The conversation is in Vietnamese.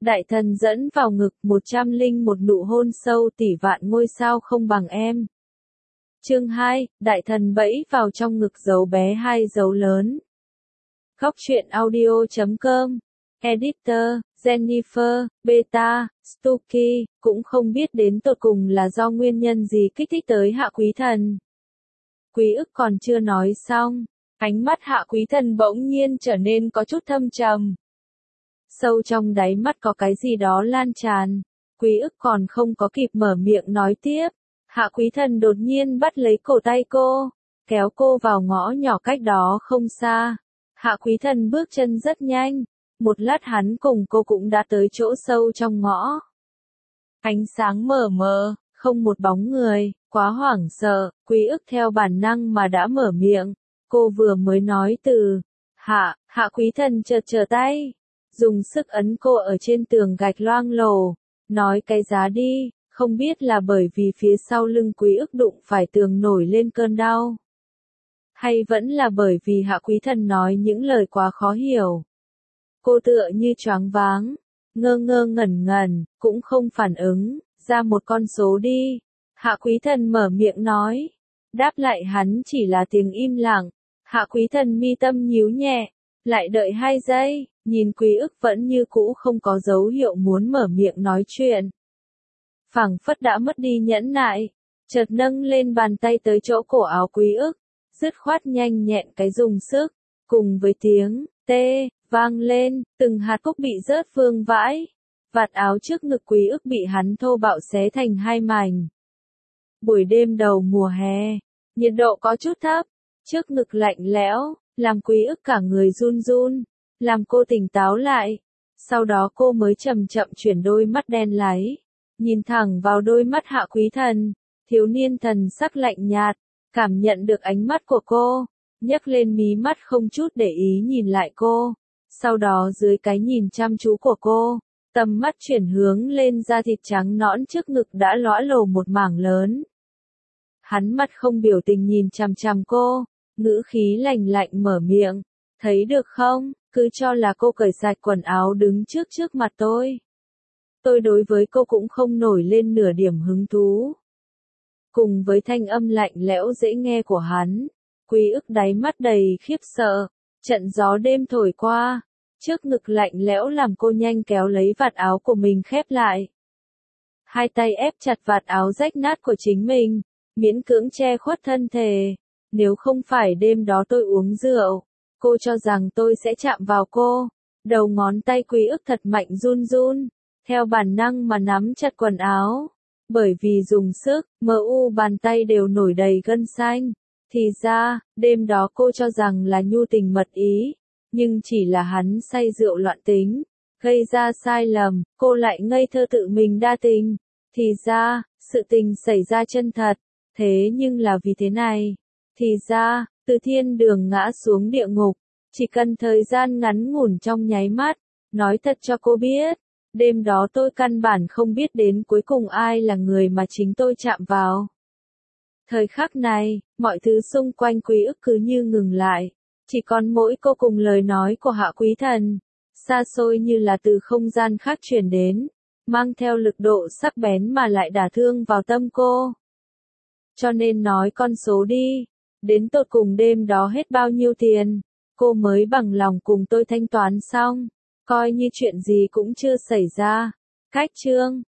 Đại thần dẫn vào ngực 101 nụ hôn sâu tỷ vạn ngôi sao không bằng em. Chương 2, đại thần bẫy vào trong ngực dấu bé 2 dấu lớn. Góc truyện audio.com. Editor, Jennifer, Beta, Stucky, cũng không biết đến tột cùng là do nguyên nhân gì kích thích tới Hạ Quý Thần. Quý ức còn chưa nói xong, ánh mắt Hạ Quý Thần bỗng nhiên trở nên có chút thâm trầm. Sâu trong đáy mắt có cái gì đó lan tràn, Quý ức còn không có kịp mở miệng nói tiếp. Hạ Quý Thần đột nhiên bắt lấy cổ tay cô, kéo cô vào ngõ nhỏ cách đó không xa. Hạ Quý Thần bước chân rất nhanh, một lát hắn cùng cô cũng đã tới chỗ sâu trong ngõ. Ánh sáng mờ mờ, không một bóng người, quá hoảng sợ, Quý ức theo bản năng mà đã mở miệng. Cô vừa mới nói từ Hạ Quý Thần chợt trở tay, dùng sức ấn cô ở trên tường gạch loang lổ, nói cái giá đi. Không biết là bởi vì phía sau lưng Quý ức đụng phải tường nổi lên cơn đau, hay vẫn là bởi vì Hạ Quý Thần nói những lời quá khó hiểu. Cô tựa như choáng váng, ngơ ngơ ngẩn ngẩn, cũng không phản ứng, ra một con số đi. Hạ Quý Thần mở miệng nói, đáp lại hắn chỉ là tiếng im lặng. Hạ Quý Thần mi tâm nhíu nhẹ, lại đợi 2 giây, nhìn Quý ức vẫn như cũ không có dấu hiệu muốn mở miệng nói chuyện. Phảng phất đã mất đi nhẫn nại, chợt nâng lên bàn tay tới chỗ cổ áo Quý ức, dứt khoát nhanh nhẹn cái dùng sức, cùng với tiếng tê vang lên, từng hạt cúc bị rớt vương vãi, vạt áo trước ngực Quý ức bị hắn thô bạo xé thành 2 mảnh. Buổi đêm đầu mùa hè, nhiệt độ có chút thấp, trước ngực lạnh lẽo, làm Quý ức cả người run run, làm cô tỉnh táo lại. Sau đó cô mới chậm chậm chuyển đôi mắt đen láy, nhìn thẳng vào đôi mắt Hạ Quý Thần. Thiếu niên thần sắc lạnh nhạt, cảm nhận được ánh mắt của cô, nhấc lên mí mắt không chút để ý nhìn lại cô. Sau đó dưới cái nhìn chăm chú của cô, tầm mắt chuyển hướng lên da thịt trắng nõn trước ngực đã lõa lồ một mảng lớn. Hắn mặt không biểu tình nhìn chằm chằm cô, ngữ khí lạnh lạnh mở miệng, thấy được không, cứ cho là cô cởi sạch quần áo đứng trước mặt tôi. Tôi đối với cô cũng không nổi lên nửa điểm hứng thú. Cùng với thanh âm lạnh lẽo dễ nghe của hắn, Quý ức đáy mắt đầy khiếp sợ. Trận gió đêm thổi qua, trước ngực lạnh lẽo làm cô nhanh kéo lấy vạt áo của mình khép lại. 2 tay ép chặt vạt áo rách nát của chính mình, miễn cưỡng che khuất thân thể. Nếu không phải đêm đó tôi uống rượu, cô cho rằng tôi sẽ chạm vào cô. Đầu ngón tay Quý ức thật mạnh run run, theo bản năng mà nắm chặt quần áo. Bởi vì dùng sức, bàn tay đều nổi đầy gân xanh. Thì ra, đêm đó cô cho rằng là nhu tình mật ý, nhưng chỉ là hắn say rượu loạn tính, gây ra sai lầm, cô lại ngây thơ tự mình đa tình. Thì ra, sự tình xảy ra chân thật, thế nhưng là vì thế này. Thì ra, từ thiên đường ngã xuống địa ngục, chỉ cần thời gian ngắn ngủn trong nháy mắt. Nói thật cho cô biết, đêm đó tôi căn bản không biết đến cuối cùng ai là người mà chính tôi chạm vào. Thời khắc này, mọi thứ xung quanh Quý ức cứ như ngừng lại, chỉ còn mỗi cô cùng lời nói của Hạ Quý Thần, xa xôi như là từ không gian khác truyền đến, mang theo lực độ sắc bén mà lại đả thương vào tâm cô. Cho nên nói con số đi, đến tột cùng đêm đó hết bao nhiêu tiền, cô mới bằng lòng cùng tôi thanh toán xong, coi như chuyện gì cũng chưa xảy ra. Cách chương